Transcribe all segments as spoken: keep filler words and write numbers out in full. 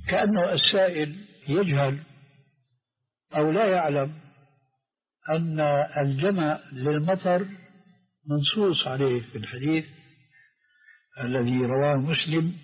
كأنه السائل يجهل أو لا يعلم أن الجمع للمطر منصوص عليه في الحديث الذي رواه مسلم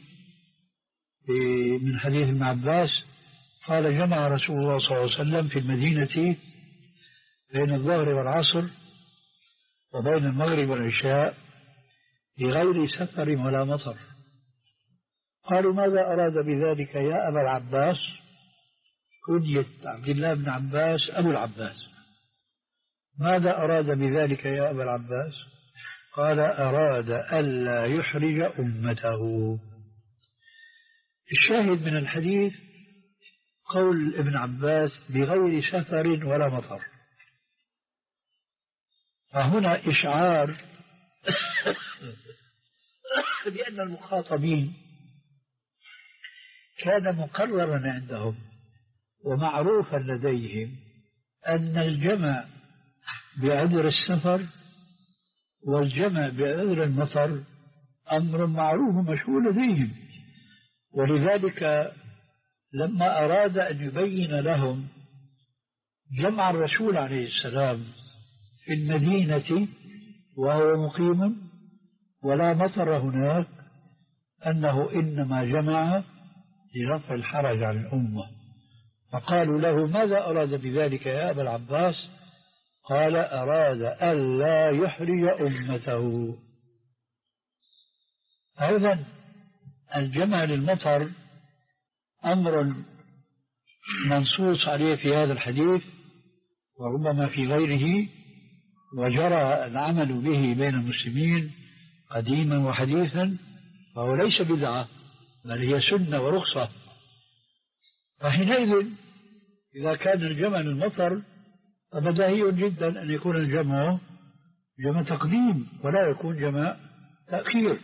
من حديث ابن عباس قال جمع رسول الله صلى الله عليه وسلم في المدينة بين الظهر والعصر وبين المغرب والعشاء بغير سفر ولا مطر. قالوا ماذا أراد بذلك يا أبا العباس؟ كنية عبد الله بن عباس أبو العباس. ماذا أراد بذلك يا أبا العباس؟ قال أراد ألا يحرج أمته. الشاهد من الحديث قول ابن عباس بغير سفر ولا مطر، فهنا إشعار بأن المخاطبين كان مقررا عندهم ومعروفا لديهم أن الجمع بعذر السفر والجمع بعذر المطر أمر معروف مشهور لديهم، ولذلك لما أراد أن يبين لهم جمع الرسول عليه السلام في المدينة وهو مقيم ولا مطر هناك أنه إنما جمع لرفع الحرج عن الأمة، فقالوا له ماذا أراد بذلك يا أبا العباس؟ قال أراد ألا يحرج أمته. أيضا الجمع للمطر أمر منصوص عليه في هذا الحديث وربما في غيره، وجرى العمل به بين المسلمين قديما وحديثا، فهو ليس بدعة بل هي سنة ورخصة. فحينئذ إذا كان الجمع للمطر فبديهي جدا أن يكون الجمع جمع تقديم ولا يكون جمع تأخير.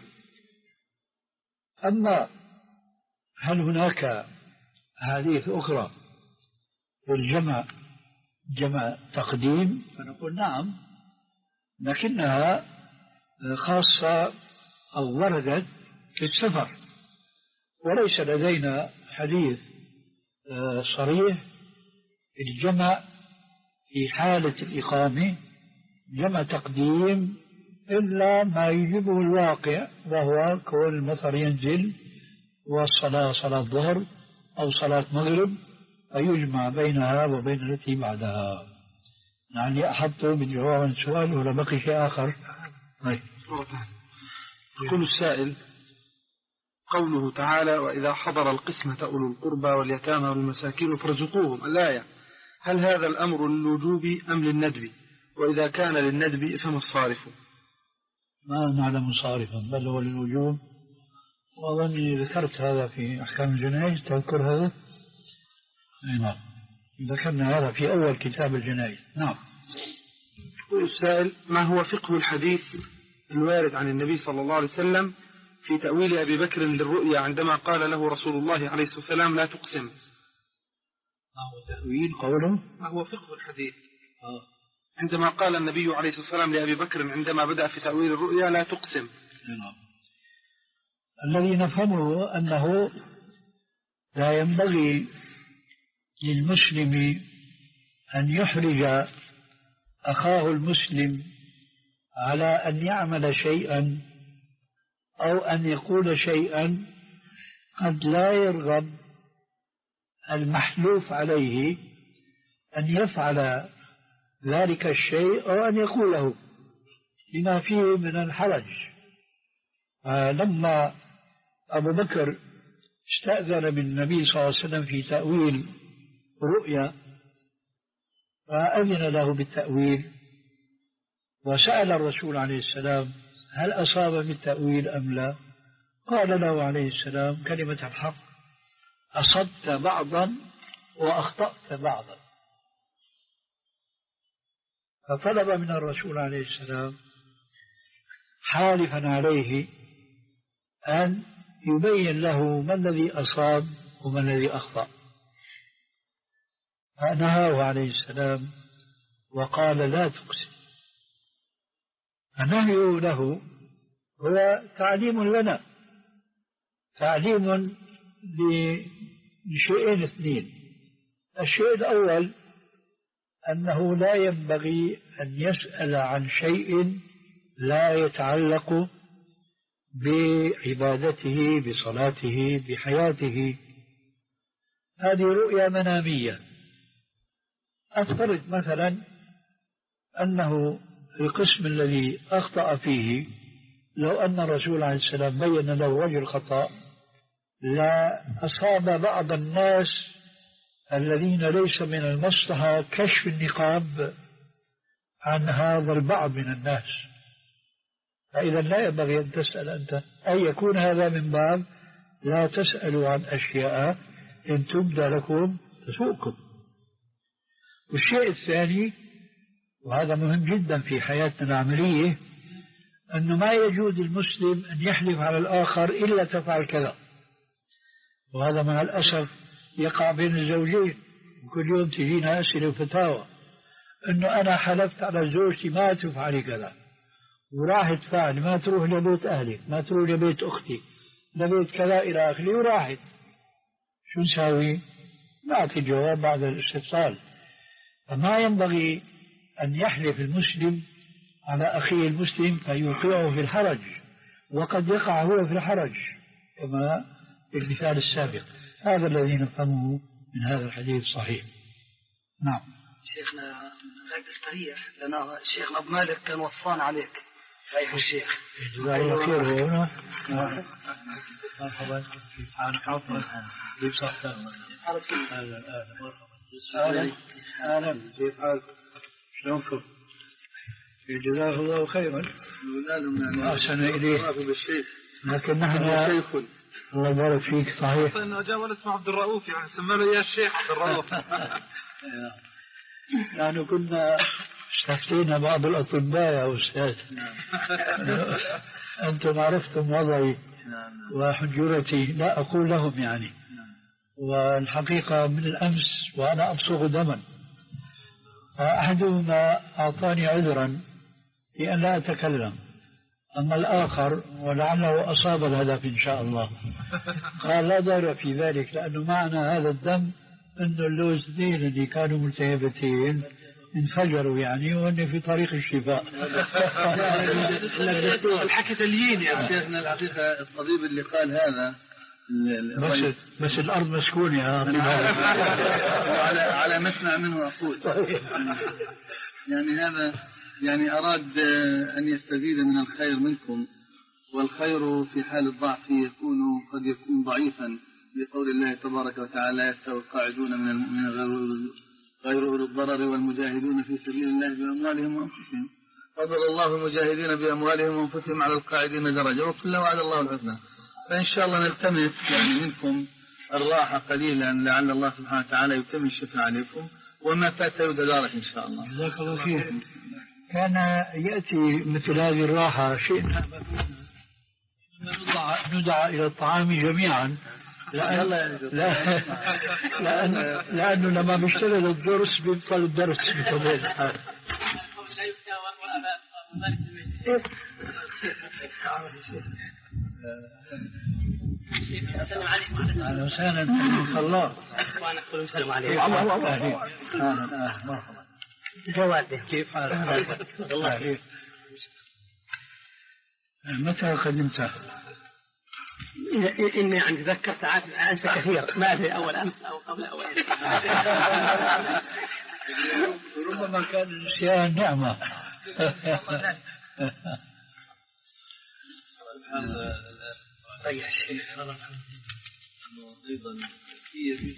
أما هل هناك أحاديث أخرى للجمع جمع تقديم؟ فنقول نعم، لكنها خاصة أو وردت في السفر، وليس لدينا حديث صريح الجمع في حالة الإقامة جمع تقديم إلا ما يجبه الواقع، وهو كون المطر ينزل والصلاة صلاة ظهر أو صلاة مغرب فيجمع بينها وبين التي بعدها. يعني أحط من جواب السؤال ولا بقي شيء آخر؟ يقول السائل: قوله تعالى وإذا حضر القسمة أولو القربى واليتامى والمساكين فارزقوهم، الآية، هل هذا الأمر للوجوب أم للندب؟ وإذا كان للندب فما الصارف؟ ما نعلم صارفا بل هو للوجوب، وأظني ذكرت هذا في أحكام الجنائز. تذكر هذا؟ نعم، ذكرنا هذا في أول كتاب الجنائز. نعم. يقول السائل: ما هو فقه الحديث الوارد عن النبي صلى الله عليه وسلم في تأويل أبي بكر للرؤيا عندما قال له رسول الله عليه الصلاة والسلام لا تقسم؟ ما هو تأويل قوله؟ ما هو فقه الحديث آه. عندما قال النبي عليه الصلاة والسلام لأبي بكر عندما بدأ في تأويل الرؤيا لا تقسم؟ نعم. الذي نفهمه أنه لا ينبغي للمسلم أن يحرج أخاه المسلم على أن يعمل شيئا أو أن يقول شيئا قد لا يرغب المحلوف عليه أن يفعل ذلك الشيء أو أن يقوله لما فيه من الحرج. لما أبو بكر استأذن من النبي صلى الله عليه وسلم في تأويل رؤيا فأذن له بالتأويل، وسأل الرسول عليه السلام هل أصاب بالتأويل أم لا؟ قال له عليه السلام كلمة الحق: أصبت بعضا وأخطأت بعضا. فطلب من الرسول عليه السلام حالفا عليه أن يبين له ما الذي أصاب وما الذي أخطأ، فنهاه عليه السلام وقال لا تقسم. النهي له هو تعليم لنا، تعليم شيئين اثنين. الشيء الأول أنه لا ينبغي أن يسأل عن شيء لا يتعلق بعبادته بصلاته بحياته. هذه رؤيا منامية. أفترض مثلا أنه القسم الذي أخطأ فيه لو أن الرسول عليه السلام بين له وجه الخطأ لا أصاب بعض الناس الذين ليس من المصلحة كشف النقاب عن هذا البعض من الناس. فإذا لا ينبغي أن تسأل أنت، أي يكون هذا من باب لا تسألوا عن أشياء إن تبدى لكم تسوءكم. والشيء الثاني وهذا مهم جدا في حياتنا العملية أنه ما يجوز المسلم أن يحلف على الآخر إلا تفعل كذا. وهذا مع الأسف يقع بين الزوجين، وكل يوم تجينا أسئلة وفتاوى أنه أنا حلفت على زوجتي ما تفعلي كذا وراحت فعل، ما تروح لبيت أهلك، ما تروح لبيت أختي، لبيت كذا إلى آخره وراحت. شو نساوي؟ نعطي جواب بعد الاستفصال. فما ينبغي أن يحلف المسلم على أخيه المسلم فيوقعه في الحرج، وقد يقع هو في الحرج كما في المثال السابق. هذا الذي نفهمه من هذا الحديث صحيح. نعم شيخنا بدك تريح لأن الشيخ أبو مالك كان وصان عليك. أيها الشيخ جزاه الله خير. هنا مرحبا كيف حالك؟ عفوا كيف صحتك؟ أهلا أهلا أهلا كيف حالك؟ شلونكم؟ جزاه الله خيرا. أحسن إليك. لكن نحن الله يبارك فيك. صحيح انه جاء ولد اسمه عبد الرؤوف يعني سمى له اياه الشيخ عبد الرؤوف. يعني كنا استفتينا بعض الاطباء يا استاذ. انتم عرفتم وضعي وحجرتي، لا اقول لهم يعني. والحقيقه من الامس وانا ابصق دما، فاحدهما اعطاني عذرا في ان لا اتكلم، أما الآخر ولعله أصاب الهدف إن شاء الله قال لا ضير في ذلك، لأنه معنى هذا الدم أنه اللوزتين اللي كانوا ملتهبتين انفجروا يعني وأنه في طريق الشفاء. الحكي تليين يا شيخنا. الحقيقة الطبيب اللي قال هذا بس, بس الأرض مسكونة يا على على مسمع منه أقول يعني هذا يعني أراد أن يستزيد من الخير منكم، والخير في حال الضعف يكون قد يكون ضعيفا، لقول الله تبارك وتعالى يستوي القاعدون من المؤمنين غير أولي الضرر والمجاهدون في سبيل الله بأموالهم وأنفسهم، فضل الله المجاهدين بأموالهم وأنفسهم على القاعدين درجة، وكل وعد الله الحسنى. فإن شاء الله نلتمس يعني منكم الراحة قليلا لعل الله سبحانه وتعالى يتم الشفاء عليكم، وما فات يدارك إن شاء الله. جزاك الله خير. كان يأتي مثل هذه الراحة شيء ندعى, ندعى إلى الطعام جميعا، لأن لا لأن لأنه لما بيشتغل الدرس بيبطل الدرس بطبيعة الحال. أهلا وسهلا في الله. وأنا أقول السلام عليكم. أهلا مرحبا. جواد كيف حالك؟ الله خير. متى قدمت؟ إني يعني تذكرت أنسى كثير، ما أدري أول أمس أو قبل أول. ربما كان النسيان نعمة. طيب الشيخ أيضا هي في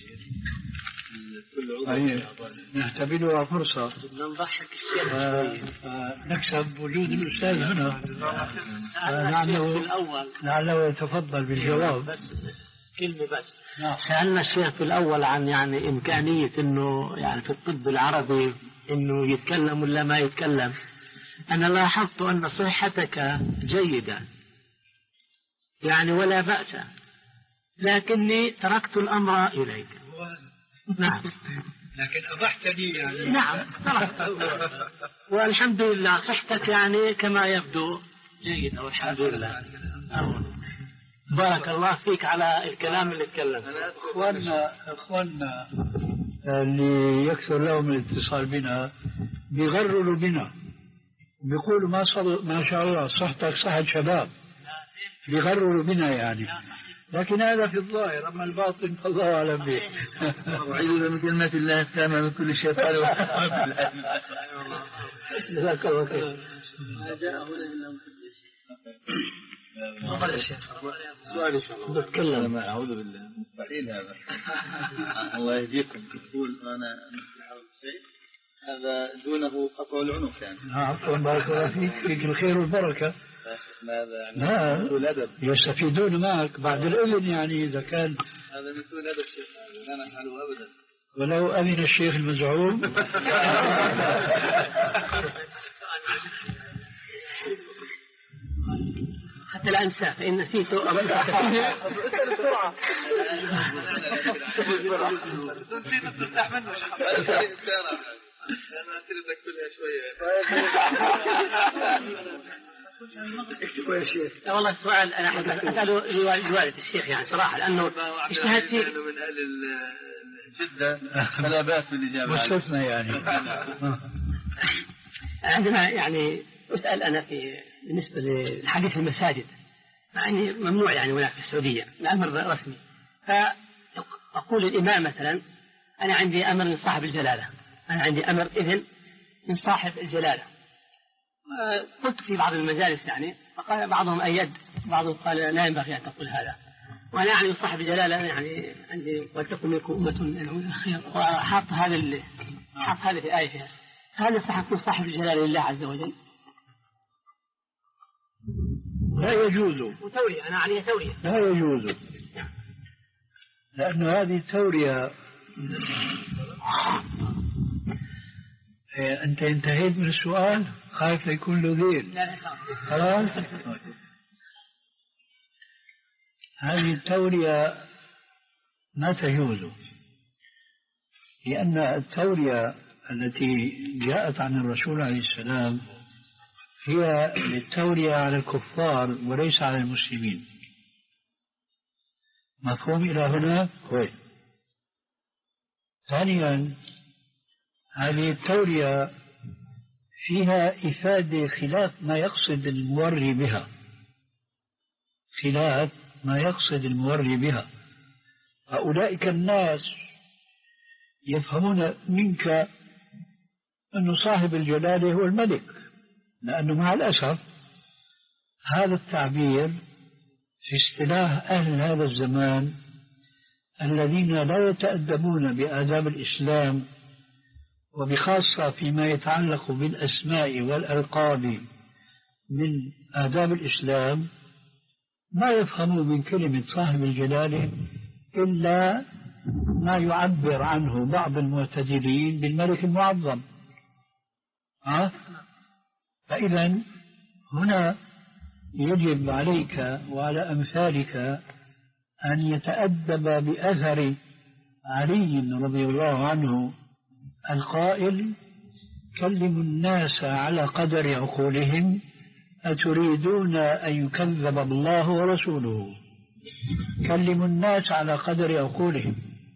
طيب نعتبرها فرصة نضحك الشيخ نكسب وجود الأستاذ هنا، لعله لعله يتفضل بالجواب. بس كلمة بس. سألنا الشيخ في الأول عن يعني إمكانية إنه يعني في الطب العربي إنه يتكلم ولا ما يتكلم. أنا لاحظت أن صحتك جيدة يعني ولا بأس، لكني تركت الأمر إليك. نعم لكن أضحتني يعني. نعم والحمد لله صحتك يعني كما يبدو جيدة والحمد لله. بارك الله فيك على الكلام اللي تكلم. اخواننا اخواننا اللي يكثر لهم الاتصال بنا بيغرروا بنا، بيقولوا ما صل... ما شاء الله صحتك صحة شباب، بيغرروا بنا يعني، لكن هذا في الظاهر، اما الباطن فالله اعلم به. أعوذ بكلمات الله التامة من كل شيطان وهمة. جزاك الله خير. ما جاء هنا إلا تفضل يا شيخ. سؤال إن شاء الله. بتكلم. ما أعوذ بالله مستحيل هذا. الله يهديكم. تقول أنا شيء هذا دونه قطع العنق يعني. عفوا بارك الله فيك، فيك الخير والبركة. ماذا يعني؟ لا مثل أدب. يستفيدون معك بعد الإذن يعني، إذا كان هذا مثل أدب شيخ، لا نفعله أبدا. ولو أذن الشيخ المزعوم. حتى لا أنسى فإن نسيته أبدا. بسرعة. نسيت تفتح منه. أنا أسئلتك كلها شوية. اكتبوا يا شيخ. لا والله السؤال أنا أحب أسأله لوالد الشيخ يعني صراحة، لأنه اجتهد فيه. من أهل جدة فلا بأس بالإجابة. مستثنى يعني. عندنا يعني أسأل أنا في بالنسبة للحديث المساجد، مع أني ممنوع يعني هناك في السعودية الأمر رسمي، فأقول للإمام مثلا أنا عندي أمر من صاحب الجلالة، أنا عندي أمر إذن من صاحب الجلالة. قلت في بعض المجالس يعني، فقال بعضهم أيد، بعضهم قال لا ينبغي أن تقول هذا، وأنا يعني صاحب الجلالة يعني عندي ولتكن منكم أمة يدعون إلى الخير، وحاط هذا اللي حاط هذا في آية فيها. هل يصح أن يكون صاحب الجلالة لله عز وجل؟ لا يجوز. وتورية أنا عليه تورية. لا يجوز، لأن هذه التورية أنت انتهيت من السؤال، خايف يكون له ذيل. لا لا خلاص. هذه التورية ما تجوز، لأن التورية التي جاءت عن الرسول عليه السلام هي للتورية على الكفار وليس على المسلمين. مفهوم إلى هنا؟ كويس. ثانيا، هذه التورية فيها إفادة خلاف ما يقصد الموري بها، خلاف ما يقصد الموري بها. فأولئك الناس يفهمون منك أن صاحب الجلالة هو الملك، لأنه مع الأسف هذا التعبير في اصطلاح أهل هذا الزمان الذين لا يتأدبون بآداب الإسلام، وبخاصة فيما يتعلق بالأسماء والألقاب من آداب الإسلام، ما يفهموا من كلمة صاحب الجلالة إلا ما يعبر عنه بعض المعتدلين بالملك المعظم. أه؟ فإذا هنا يجب عليك وعلى أمثالك أن يتأدب بأثر علي رضي الله عنه القائل: كلموا الناس على قدر عقولهم، أتريدون أن يكذب الله ورسوله. كلموا الناس على قدر عقولهم.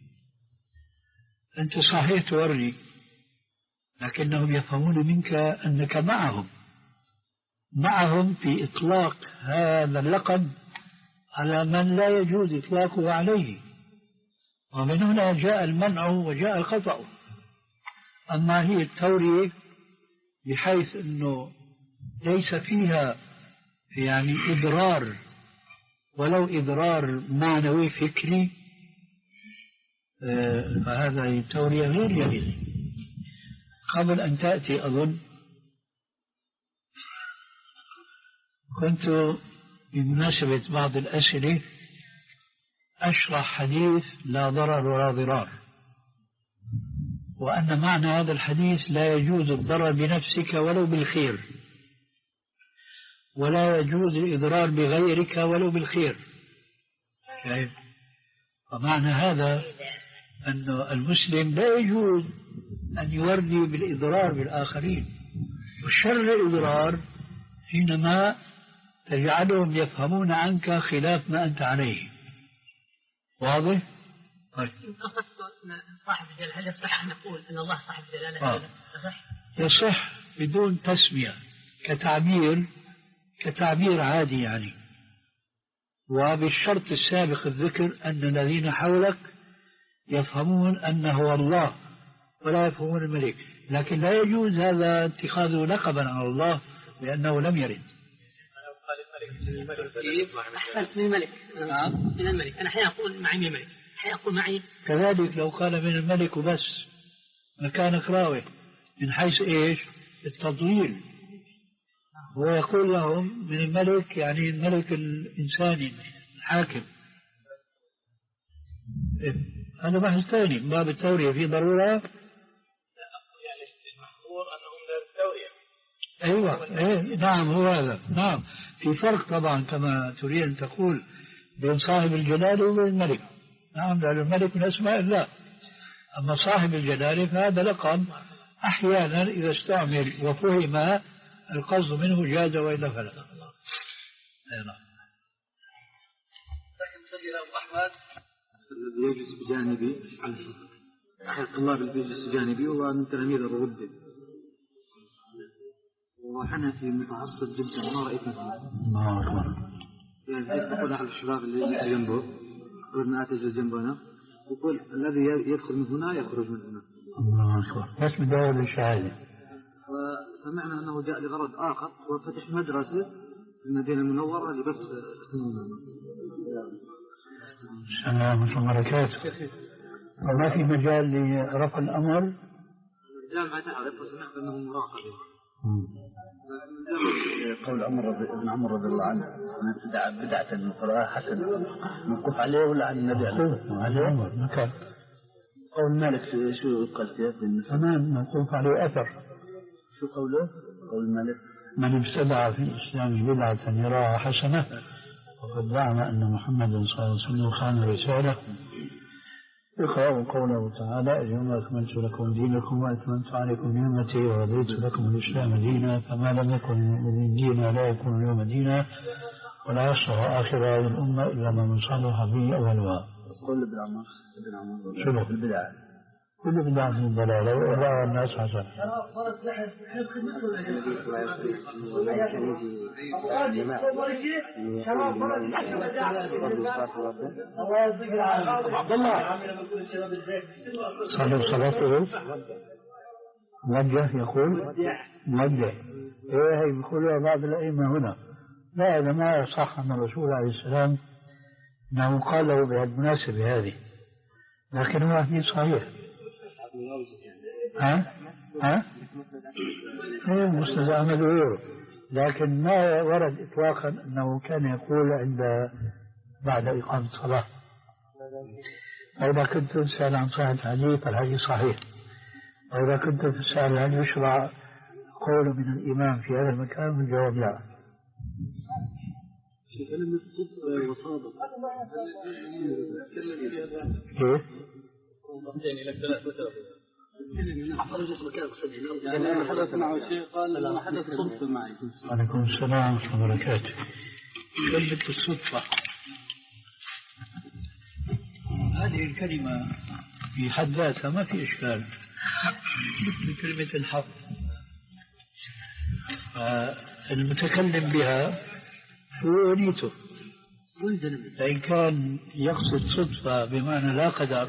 أنت صحيح توري، لكنهم يفهمون منك أنك معهم معهم في إطلاق هذا اللقب على من لا يجوز إطلاقه عليه، ومن هنا جاء المنع وجاء الخطأ. أما هي التورية بحيث أنه ليس فيها يعني إضرار ولو إضرار معنوي فكري، فهذا التورية غير جميل. قبل أن تأتي أظن كنت بمناسبة بعض الأسئلة أشرح حديث لا ضرر ولا ضرار، وأن معنى هذا الحديث لا يجوز الضرر بنفسك ولو بالخير، ولا يجوز الإضرار بغيرك ولو بالخير. شايف؟ ومعنى هذا أن المسلم لا يجوز أن يوردي بالإضرار بالآخرين، والشر الإضرار حينما تجعلهم يفهمون عنك خلاف ما أنت عليه. واضح؟ طيب. صاحب الجلالة، هل يصح أن نقول أن الله صاحب الجلالة؟ آه. يصح بدون تسمية، كتعبير كتعبير عادي يعني، وبالشرط السابق الذكر أن الذين حولك يفهمون أنه هو الله ولا يفهمون الملك، لكن لا يجوز هذا اتخاذه لقبا على الله لأنه لم يرد. أحسنت، من الملك. من الملك. أنا أحيانا أقول معي من الملك، أحيانا أقول معي كذلك. لو قال من الملك وبس مكانك راوي من حيث إيش؟ التطويل. هو يقول لهم من الملك يعني الملك الإنساني الحاكم. هذا بحث ثاني من باب التورية. في ضرورة؟ يعني المحظور أنهم لا التورية. أيوة. إيه نعم هو هذا. نعم في فرق طبعا كما تريد أن تقول بين صاحب الجلالة وبين الملك. نعم لأن الملك من أسماء الله، أما صاحب الجلالة فهذا لقب أحيانا إذا استعمل وفهم القصد منه جاز وإلا فلا. نعم. الذي يجلس بجانبي أحد الطلاب اللي يجلس بجانبي هو من تلاميذ الرغبي، وحنفي متعصب جدا ما رأيت مثله. الله أكبر. يعني حيث تقول أحد الشباب اللي يجلس جنبه قلنا أتجلس جنبنا يقول الذي يدخل من هنا يخرج من هنا. الله أكبر. بس بداية الشهادة. وسمعنا أنه جاء لغرض آخر وفتح مدرسة في المدينة المنورة لبث سنونا. السلام ورحمة الله وبركاته. وما في مجال لرفع الأمر؟ الجامعة تعرف وسمعت أنه مراقب. قول عمر رضي ابن عمر رضي الله عنه بدعة بدعة القراءة حسن موقوف عليه ولا عن النبي عليه؟ عمر ما كان. قول مالك شو قال فيه؟ تمام موقوف عليه أثر. شو قوله؟ قول مالك من ابتدع في الإسلام بدعة يراها حسنة وقد زعم أن محمدا صلى الله عليه وسلم خان رسالة. اقرأوا قوله تعالى اليوم أكملت لكم دينكم وأتممت عليكم نعمتي ورضيت لكم الإسلام دينا فما لم يكن من دينا لا يكون اليوم دينا ولا يصلح آخر هذه الأمة إلا من صلح به أولها. قول ابن عمر ابن عمر شنو؟ البدعة كل بدعة من الضلالة وإرضاء الناس حسن. عبد الله صلى صلاته موجه يقول موجه. ايه هي بيقولوا بعض الأئمة هنا لا هذا ما يصح عن الرسول عليه السلام أنه قال له بهالمناسبة هذه، لكن هو حديث صحيح. ها ها ايه مسند احمد وغيره، لكن ما ورد اطلاقا انه كان يقول عند بعد اقامه الصلاه. فاذا كنت تسال عن صحه الحديث فالحديث صحيح، واذا كنت تسال هل يشرع قول من الامام في هذا المكان الجواب لا. كلمة صدق وصادق كيف؟ يعني لك ثلاث مثلا يعني أنا حدث معه شيء قال لا حدث صدق معي. وعليكم السلام ورحمة الله وبركاته. كلمة الصدفة هذه الكلمة في حد ذاتها ما في إشكال، مثل كلمة الحق. المتكلم بها هو نيته، فإن كان يقصد صدفة بمعنى لا قدر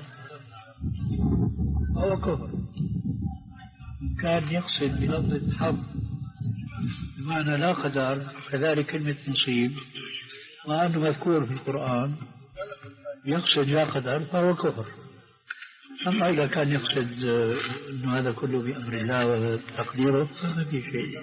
هو كفر، إن كان يقصد بلفظ حظ بمعنى لا قدر كذلك كلمة نصيب، مع أنه مذكور في القرآن يقصد لا قدر فهو كفر. أما إذا كان يقصد أنه هذا كله بأمر الله وتقديره فما في شيء.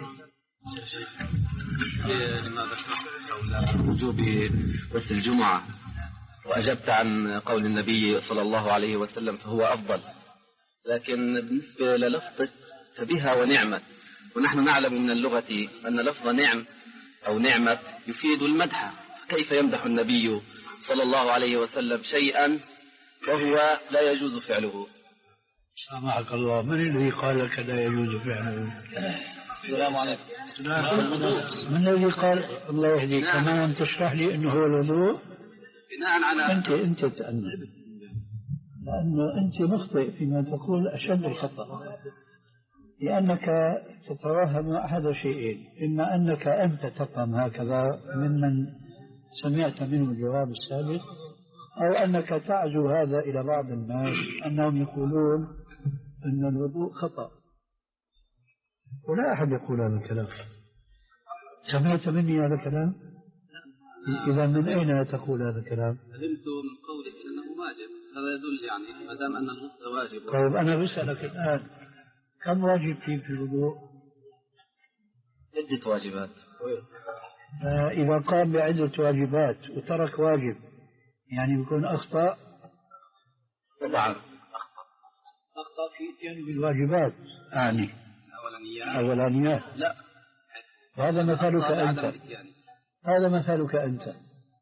لماذا حول وجوب غسل الجمعة وأجبت عن قول النبي صلى الله عليه وسلم فهو أفضل، لكن بالنسبة للفظة فبها ونعمت، ونحن نعلم من اللغة أن لفظ نعم أو نعمة يفيد المدح، كيف يمدح النبي صلى الله عليه وسلم شيئا وهو لا يجوز فعله؟ سامحك الله، من الذي قال لك لا يجوز فعله؟ السلام عليكم. من الذي قال الله يهديك كمان تشرح لي أنه هو الوضوء؟ بناء على أنت أنت تأنب، لأنه أنت مخطئ فيما تقول أشد الخطأ، لأنك تتوهم أحد شيئين: إما أنك أنت تفهم هكذا ممن سمعت منه الجواب السابق، أو أنك تعزو هذا إلى بعض الناس أنهم يقولون أن الوضوء خطأ، ولا أحد يقول هذا الكلام. سمعت مني هذا الكلام؟ إذا من أين تقول هذا الكلام؟ فهمت من قولك أنه واجب، هذا يدل يعني ما دام أن الغسل واجب. طيب أنا بسألك الآن، كم واجب فيه في الوضوء؟ عدة واجبات. إذا قام بعدة واجبات وترك واجب يعني يكون أخطأ؟ نعم أخطأ في إتيان بالواجبات أعني الأولانيات. الأولانيات لا، هذا مثلك أنت، هذا مثلك أنت،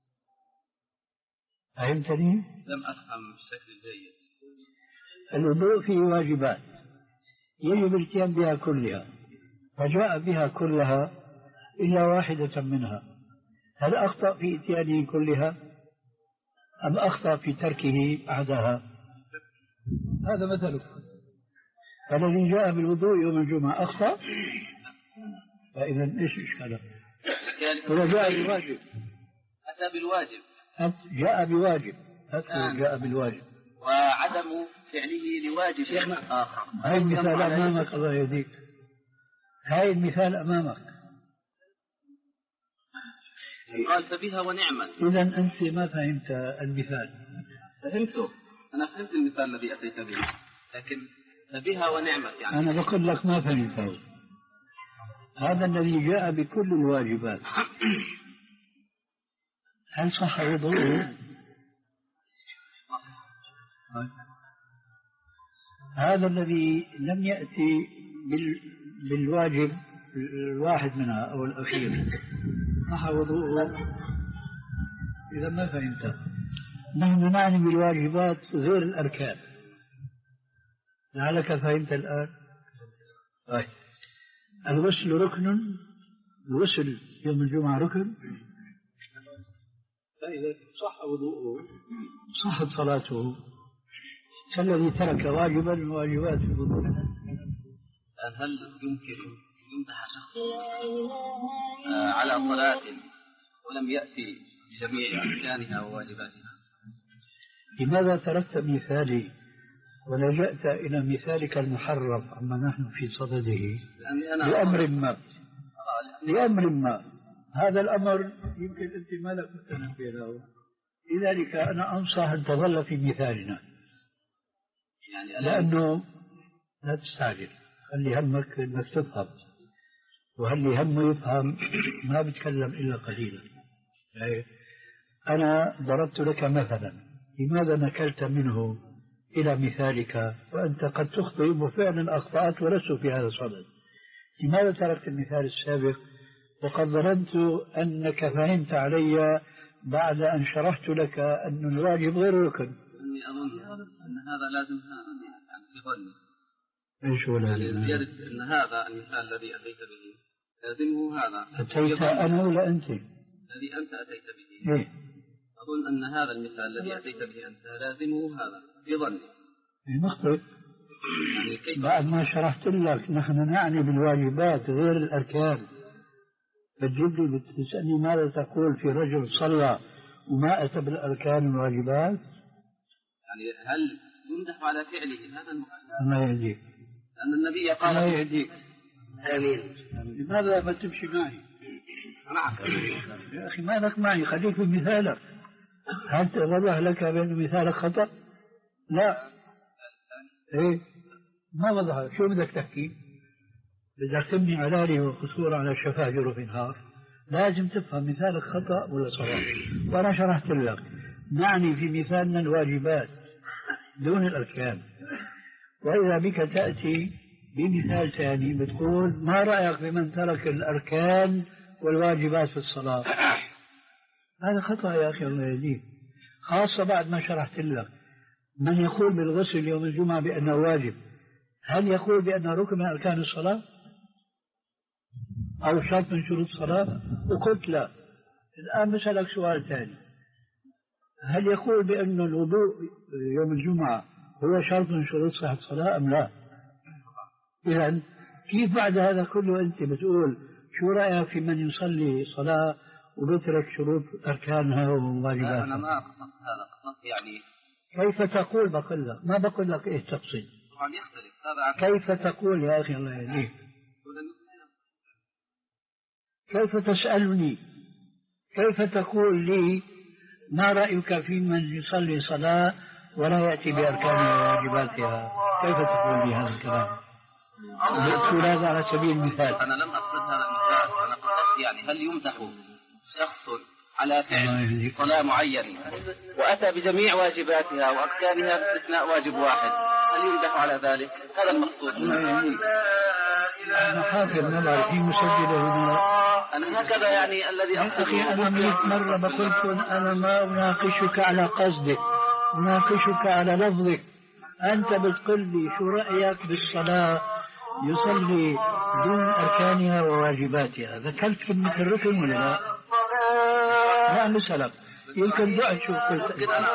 فهمتني؟ لم أفهم بشكل جيد. الوضوء فيه واجبات يجب الاتيان بها كلها، فجاء بها كلها إلا واحدة منها، هل أخطأ في إتيانه كلها أم أخطأ في تركه أحدها؟ هذا مثلك. فالذي جاء بالوضوء يوم الجمعة أخطأ، فإذا إيش إشكاله؟ إذا جاء بالواجب أتى بالواجب، جاء بواجب جاء بالواجب وعدم فعله لواجب شيخنا آخر. هاي المثال أمامك، الله يهديك، هاي المثال أمامك. قال فبها ونعمة. إذا أنت ما فهمت المثال. فهمته، أنا فهمت المثال الذي أتيت به، لكن فبها ونعمة يعني. أنا بقول لك ما فهمته. هذا الذي جاء بكل الواجبات هل صح وضوءه؟ هذا الذي لم يأتي بالواجب الواحد منها أو الأخير صح وضوءه؟ إذا ما فهمت. نحن نعني بالواجبات غير الأركان، لعلك فهمت الآن. طيب الغسل ركن، الغسل يوم الجمعة ركن، فإذا صح وضوءه صحت صلاته كالذي ترك واجبا من واجبات الوضوء. هل يمكن يمدح شخص على صلاة ولم يأتي بجميع أركانها وواجباتها؟ لماذا تركت مثالي ولجأت إلى مثالك المحرف عما نحن في صدده؟ لأمر ما لأمر ما هذا الأمر يمكن أنت ما لك متنبه له، لذلك أنا أنصح أن تظل في مثالنا، يعني لأنه لا تستعجل، خلي همك أنك تفهم، وهل همه يفهم ما بتكلم إلا قليلا. يعني أنا ضربت لك مثلا، لماذا نكلت منه إلى مثالك وأنت قد تخطئ وفعلا أخطأت ولست في هذا الصدد؟ لماذا تركت المثال السابق وقد ظننت أنك فهمت علي بعد أن شرحت لك أن الواجب غير ركن؟ أني أظن أن هذا لازم هذا يعني في ظني. إيش هو لازم؟ زيادة أن هذا المثال الذي أتيت به لازمه هذا. أتيت أنا ولا أنت؟ الذي أنت أتيت به. إيه؟ أظن أن هذا المثال الذي أتيت به أنت لازمه هذا في ظني. نخطئ. يعني بعد ما شرحت لك نحن نعني بالواجبات غير الأركان، بتجيب لي بتسألني ماذا تقول في رجل صلى وما أتى بالأركان والواجبات؟ يعني هل يمدح على فعله هذا المخالف؟ الله يهديك. أن النبي قال الله يهديك. آمين. لماذا ما تمشي معي؟ معك يا أخي مالك معي، خليك في مثالك. هل وضح لك بأن مثالك خطأ؟ لا. إيه؟ ما وضح. شو بدك تحكي؟ بدك تبني علالي وقصور على شفاه جرف نهار، لازم تفهم مثالك خطأ ولا صواب. وأنا شرحت لك نعني في مثالنا الواجبات دون الأركان، وإذا بك تأتي بمثال ثاني بتقول ما رأيك بمن ترك الأركان والواجبات في الصلاة؟ هذا خطأ يا أخي الله يهديك، خاصة بعد ما شرحت لك. من يقول بالغسل يوم الجمعة بأنه واجب هل يقول بأنه ركن من أركان الصلاة؟ أو شرط من شروط الصلاة؟ وقلت لا. الآن بسألك سؤال ثاني، هل يقول بأن الوضوء يوم الجمعة هو شرط من شروط صحة الصلاة أم لا؟ إذن كيف بعد هذا كله أنت بتقول شو رأيك في من يصلي صلاة وبترك شروط أركانها وواجباتها؟ أنا ما قصدت هذا، قصدت يعني كيف تقول؟ بقول لك ما بقول لك إيش تقصد. طبعا يختلف هذا عن كيف تقول يا أخي الله يهديك؟ كيف تسألني؟ كيف تقول لي ما رأيك في من يصلي صلاة ولا يأتي بأركانها وواجباتها؟ كيف تقول لي هذا الكلام؟ تقول هذا على سبيل المثال. أنا لم أقصد هذا المثال، أنا قصدت يعني هل يمدح شخص على فعل صلاة معين وأتى بجميع واجباتها وأركانها باستثناء واجب واحد، هل يمدح على ذلك؟ هذا المقصود. أنا حافظ نظر في مسجله هنا. أنا هكذا يعني الذي أقصد. أخي أنا مئة مرة بقولك أنا ما أناقشك على قصدك، أناقشك على لفظك. أنت بتقول لي شو رأيك بالصلاة يصلي دون أركانها وواجباتها؟ ذكرت كلمة الركن ولا لا؟ لا نسألك، يمكن ضعت شو قلت،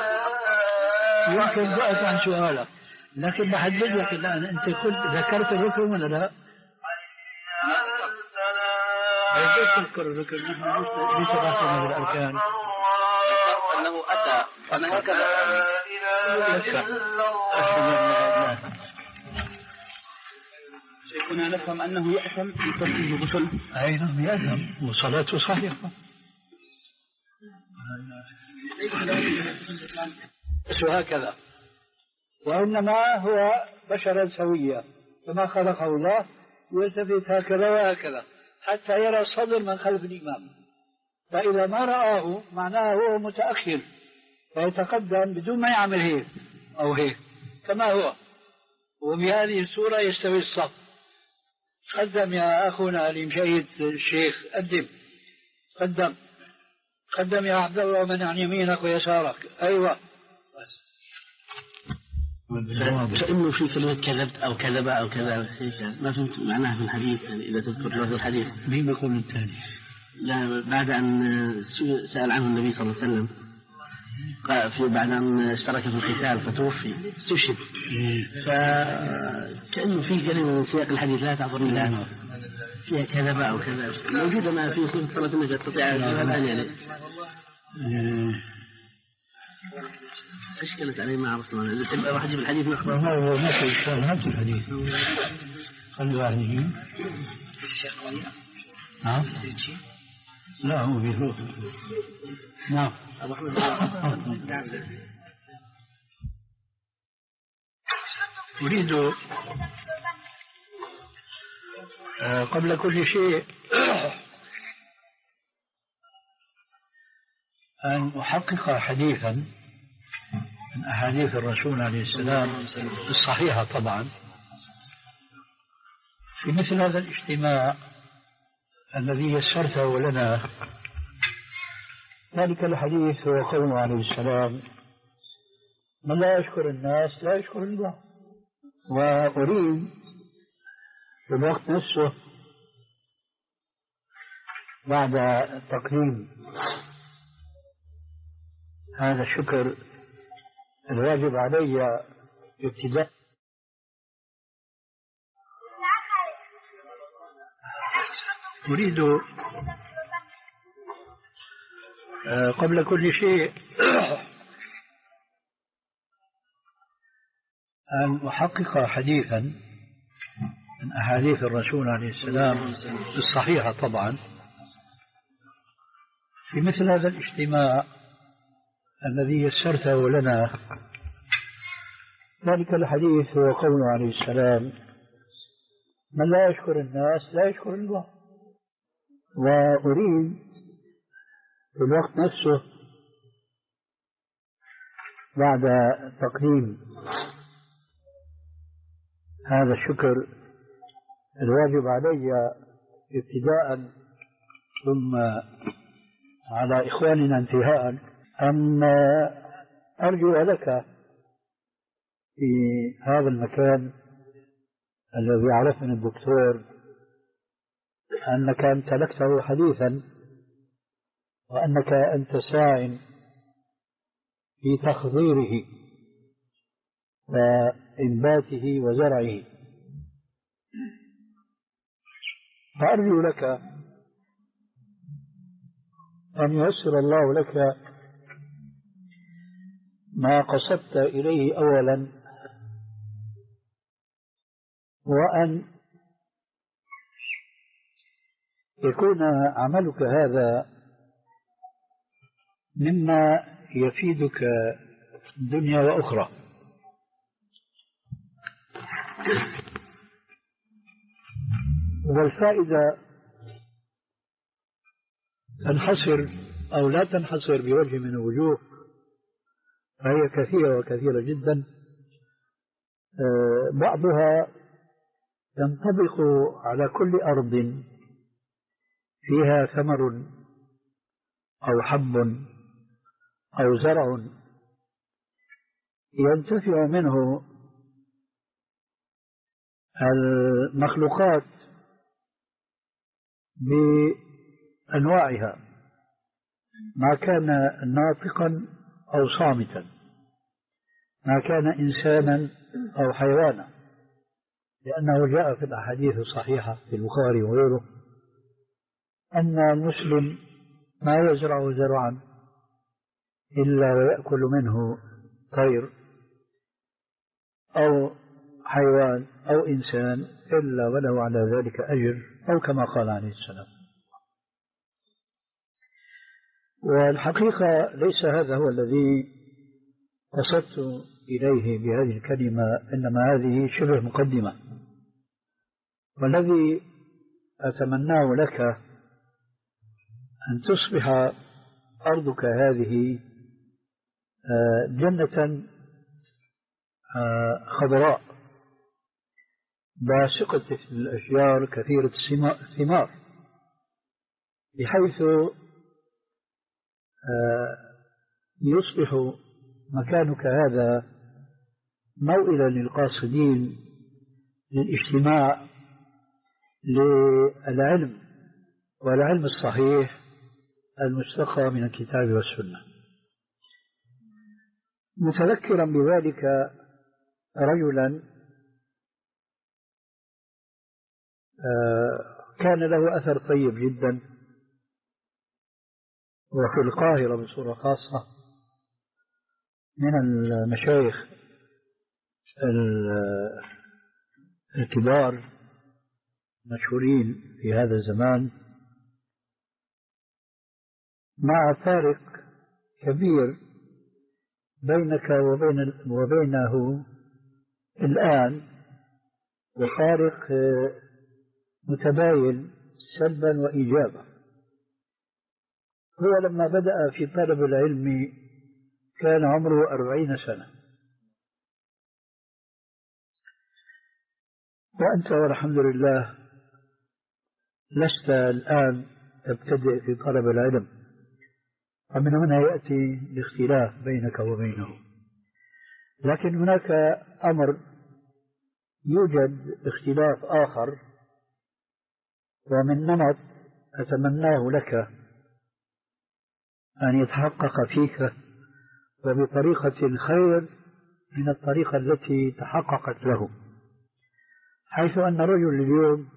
يمكن ضعت عن سؤالك، لكن بحدد لك الآن أنت قلت ذكرت الركن ولا لا؟ كيف تذكر الركن؟ نحن ليس بحثنا بالأركان. أنه أتى، أنا هكذا كنا نفهم أنه يأثم في تركه الغسل. أي نعم يأثم وصلاته صحيحة. هكذا، وإنما هو بشرا سويا كما خلقه الله، يلتفت هكذا وهكذا حتى يرى الصدر من خلف الإمام، فإذا ما رآه معناه هو متأخر فيتقدم بدون ما يعمل هيك أو هيك كما هو، وبهذه الصورة يستوي الصف. قدم يا أخونا المشاهد الشيخ، قدم قدم قدم يا عبد الله، ومن عن يمينك ويسارك. أيوة. فإنه في كلمة كذبت أو كذب أو كذا ما فهمت معناها في الحديث، يعني إذا تذكر لفظ الحديث. مين بيقول الثاني؟ لا بعد أن سأل عنه النبي صلى الله عليه وسلم، في بعد أن اشترك في القتال فتوفي استشهد، فكأنه في كلمة من سياق الحديث لا تعبر إلا فيها كذب أو كذا موجودة ما في صفة صلاة النبي تستطيع الآن يعني. أشكلت عليه ما عرفت أنا. إذا تبقى واحد يجيب الحديث نخبر. ما هو ما في إشكال، هات الحديث. خلي واحد يجيب. الشيخ ولي. نعم. لا هو بيروح. نعم. أريد قبل كل شيء أن أحقق حديثا من أحاديث الرسول عليه السلام الصحيحة طبعا في مثل هذا الاجتماع الذي يسرته لنا. ذلك الحديث هو قوله عليه السلام: من لا يشكر الناس لا يشكر الله. وأريد في الوقت نفسه بعد تقديم هذا الشكر الواجب علي ابتداء أريد قبل كل شيء أن أحقق حديثا من أحاديث الرسول عليه السلام الصحيحة طبعا في مثل هذا الاجتماع الذي يسرته لنا. ذلك الحديث هو قوله عليه السلام: من لا يشكر الناس لا يشكر الله. وأريد في الوقت نفسه بعد تقديم هذا الشكر الواجب علي ابتداء ثم على إخواننا انتهاء أن أرجو لك في هذا المكان الذي عرفني الدكتور أنك امتلكته حديثا وأنك أنت ساع في تخضيره وإنباته وزرعه، فأرجو لك أن ييسر الله لك ما قصدت إليه أولا، وأن يكون عملك هذا مما يفيدك دنيا وأخرى. والفائدة تنحصر أو لا تنحصر بوجه من الوجوه، فهي كثيرة وكثيرة جدا. بعضها ينطبق على كل أرض فيها ثمر أو حب أو زرع ينتفع منه المخلوقات بأنواعها، ما كان ناطقا أو صامتا، ما كان إنسانا أو حيوانا، لأنه جاء في الأحاديث الصحيحة في البخاري وغيره أن المسلم ما يزرع زرعا إلا ويأكل منه طير أو حيوان أو إنسان إلا وله على ذلك أجر، أو كما قال عليه السلام. والحقيقة ليس هذا هو الذي قصدت إليه بهذه الكلمة، إنما هذه شبه مقدمة. والذي أتمناه لك أن تصبح أرضك هذه جنة خضراء باسقة الأشجار كثيرة الثمار، بحيث يصبح مكانك هذا موئلا للقاصدين للاجتماع للعلم، والعلم الصحيح المستقى من الكتاب والسنة. متذكرا بذلك رجلا كان له أثر طيب جدا، وفي القاهرة بصورة خاصة، من المشايخ الكبار مشهورين في هذا الزمان، مع فارق كبير بينك وبين وبينه الآن، وفارق متباين سلبا وإيجابا. هو لما بدأ في طلب العلم كان عمره أربعين سنة، وأنت والحمد لله لست الآن تبتدئ في طلب العلم، ومن هنا يأتي الاختلاف بينك وبينه. لكن هناك أمر يوجد اختلاف آخر، ومن نمط أتمناه لك أن يتحقق فيك وبطريقة الخير من الطريقة التي تحققت له، حيث أن رجل اليوم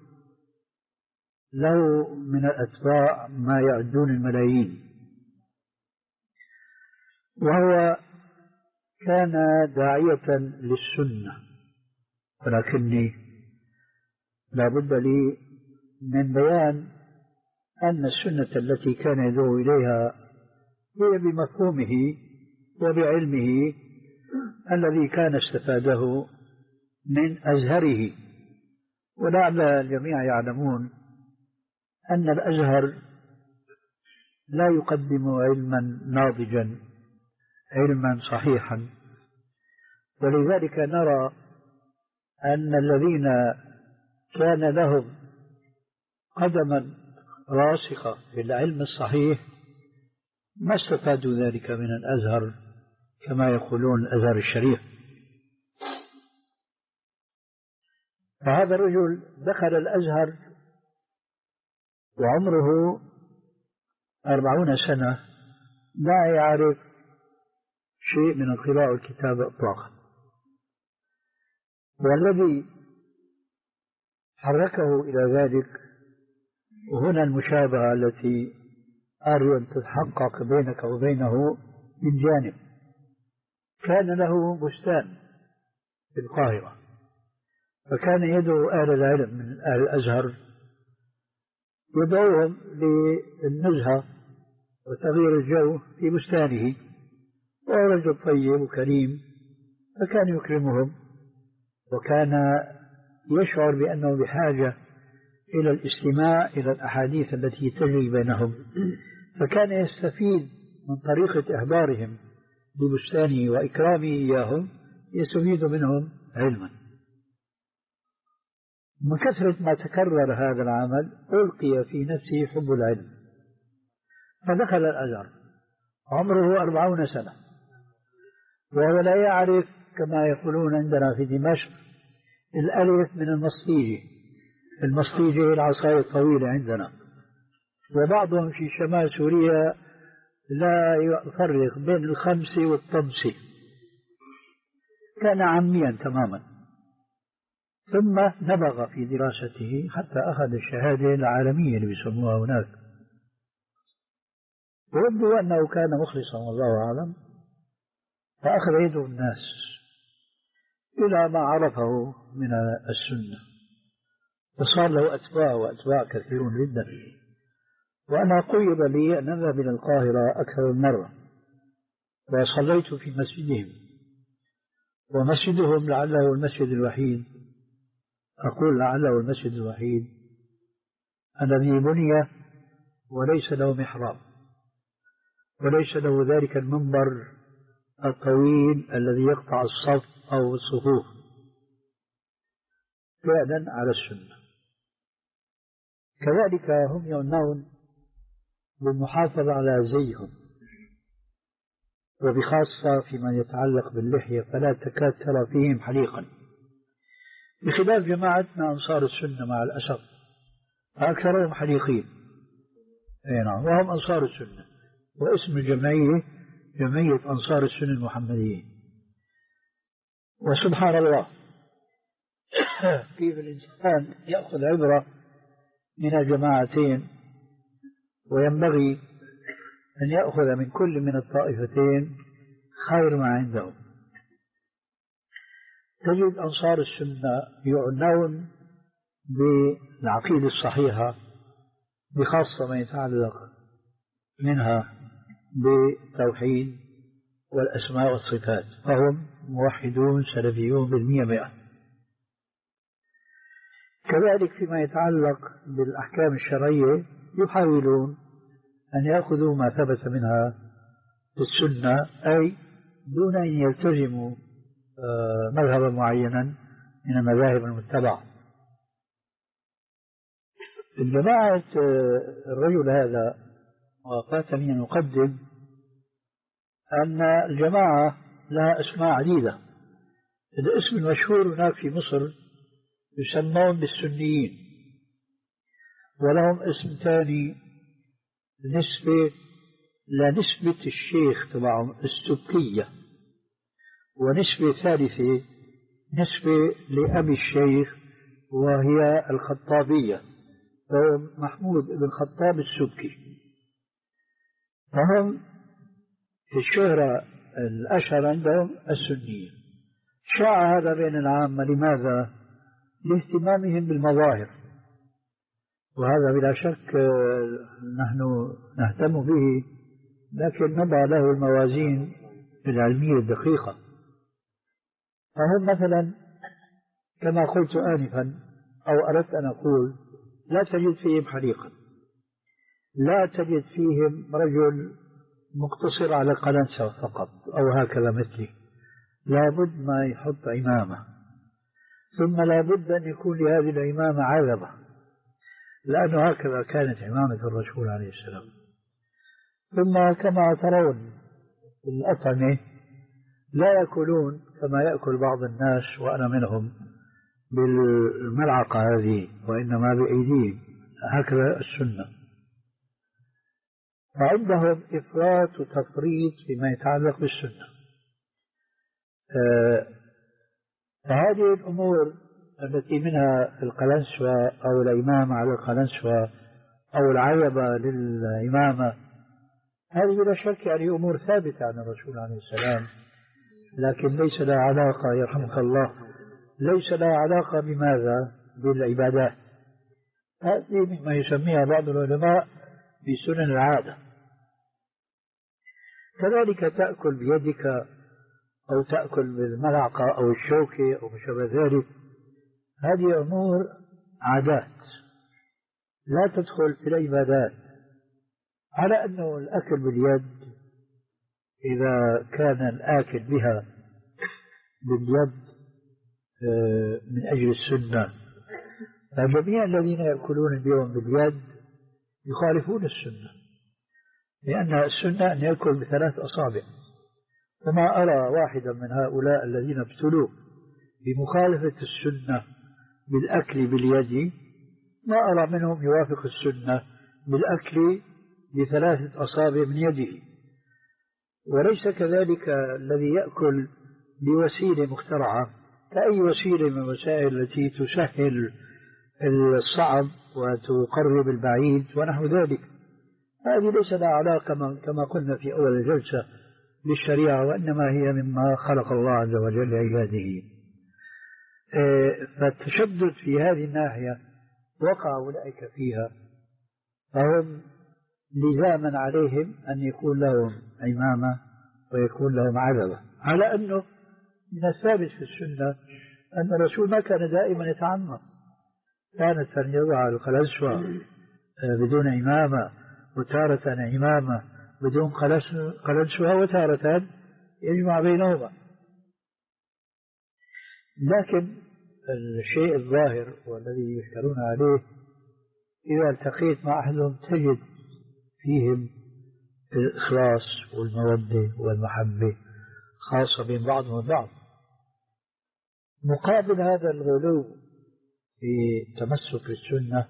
له من الأتباع ما يعدون الملايين، وهو كان داعية للسنة، ولكني لا بد لي من بيان أن السنة التي كان يدعو إليها هي بمفهومه وبعلمه الذي كان استفاده من أزهره. ولعل الجميع يعلمون أن الأزهر لا يقدم علما ناضجا، علما صحيحا، ولذلك نرى أن الذين كان لهم قدما راسخة في العلم الصحيح ما استفادوا ذلك من الأزهر كما يقولون الأزهر الشريف. فهذا الرجل دخل الأزهر وعمره أربعون سنة لا يعرف شيء من القراءة والكتابة إطلاقا. والذي حركه إلى ذلك، وهنا المشابهة التي أرجو أن تتحقق بينك وبينه من جانب، كان له بستان في القاهرة، فكان يدعو أهل العلم من أهل الأزهر، يدعوهم للنزهة وتغيير الجو في بستانه، وهو رجل طيب وكريم، فكان يكرمهم، وكان يشعر بأنه بحاجة إلى الاستماع إلى الأحاديث التي تجري بينهم، فكان يستفيد من طريقة إحضارهم ببستانه وإكرامه إياهم، يستفيد منهم علما. من كثرة ما تكرر هذا العمل ألقي في نفسه حب العلم، فدخل الأزهر عمره أربعون سنة، وهو لا يعرف كما يقولون عندنا في دمشق الألف من المصطيجي. المصطيجي العصاية الطويلة عندنا، وبعضهم في شمال سوريا لا يفرق بين الخمسة والطمسة، كان عاميا تماما. ثم نبغ في دراسته حتى أخذ الشهادة العالمية اللي بيسموها هناك، ويبدو أنه كان مخلصا والله أعلم، فأخذ يدعو الناس إلى ما عرفه من السنة، فصار له أتباع وأتباع كثيرون جدا. وأنا قيب لي أن أذهب إلى القاهرة أكثر من مرة، وصليت في مسجدهم، ومسجدهم لعله المسجد الوحيد، أقول لعله المسجد الوحيد الذي بني وليس له محراب، وليس له ذلك المنبر الطويل الذي يقطع الصف أو الصفوف، فعلا على السنة. كذلك هم يعنون بالمحافظة على زيهم، وبخاصة فيما يتعلق باللحية، فلا تكاد ترى فيهم حليقا، بخلاف جماعتنا أنصار السنة مع الأسف أكثرهم حليقين. أي نعم، وهم أنصار السنة، واسم الجمعية جمعية أنصار السنة المحمديين. وسبحان الله كيف الإنسان يأخذ عبرة من الجماعتين، وينبغي أن يأخذ من كل من الطائفتين خير ما عندهم. تجد أنصار السنة يعنون بالعقيدة الصحيحة، بخاصة ما يتعلق منها بالتوحيد والأسماء والصفات، فهم موحدون سلفيون بالمئة مئة. كذلك فيما يتعلق بالأحكام الشرعية يحاولون أن يأخذوا ما ثبت منها في السنة، أي دون أن يلتزموا مذهبا معينا من المذاهب المتبعة. الجماعة الرجل هذا وقاتل أن يقدم أن الجماعة لها أسماء عديدة. الاسم المشهور هناك في مصر يسمون بالسنيين، ولهم اسم ثاني نسبة لنسبة الشيخ تبعهم السبكية، ونسبة ثالثة نسبة لأبي الشيخ وهي الخطابية، وهو محمود بن خطاب السبكي. فهم في الشهرة الأشهر عندهم السنية. شاع هذا بين العامة، لماذا؟ لاهتمامهم بالمظاهر، وهذا بلا شك نحن نهتم به، لكن نضع له الموازين العلمية الدقيقة. فهم مثلا كما قلت آنفا أو أردت أن أقول، لا تجد فيهم حليقا، لا تجد فيهم رجل مقتصر على قلنسة فقط أو هكذا مثلي، لابد ما يحط عمامة، ثم لابد أن يكون لهذه العمامة عذبة، لأنه هكذا كانت عمامة الرسول عليه السلام. ثم كما ترون الأطعمة لا يأكلون كما يأكل بعض الناس وأنا منهم بالملعقة هذه، وإنما بأيديهم، هكذا السنة. وعندهم إفراط وتفريط فيما يتعلق بالسنة. فهذه الأمور التي منها القلنسوة أو الإمامة على القلنسوة أو العيبة للإمامة، هذه بلا شك يعني أمور ثابتة عن الرسول عليه السلام، لكن ليس لها علاقة يرحمك الله ليس لها علاقة بماذا؟ بالعبادات. هذه مما يسميها بعض العلماء بسنن العادة. كذلك تأكل بيدك أو تأكل بالملعقة أو الشوكة أو ما شابه ذلك، هذه أمور عادات لا تدخل في العبادات، على أنه الأكل باليد إذا كان الآكل بها باليد من أجل السنة، فجميع الذين يأكلون اليوم باليد يخالفون السنة، لأن السنة أن يأكل بثلاث أصابع. وما أرى واحدا من هؤلاء الذين ابتلوا بمخالفة السنة بالأكل باليد، ما أرى منهم يوافق السنة بالأكل بثلاثة أصابع من يده. وليس كذلك الذي يأكل بوسيلة مخترعة كأي وسيلة من الوسائل التي تسهل الصعب وتقرب البعيد ونحو ذلك، هذه ليس لها علاقة كما قلنا في أول الجلسة بالشريعة، وإنما هي مما خلق الله عز وجل لعباده. فالتشدد في هذه الناحية وقع أولئك فيها، فهم لزاما عليهم أن يكون لهم عمامة ويكون لهم عذبة، على أنه من الثابت في السنة أن الرسول ما كان دائما يتعمم، كانت أن يضع القلنسوة بدون عمامة، وتارة عمامة بدون قلنسوة، وتارة يجمع بينهما. لكن الشيء الظاهر والذي يشكرون عليه إذا التقيت مع أحدهم تجد فيهم الإخلاص والمودة والمحبة خاصة بين بعضهم وبعض. مقابل هذا الغلو في تمسك بالسنة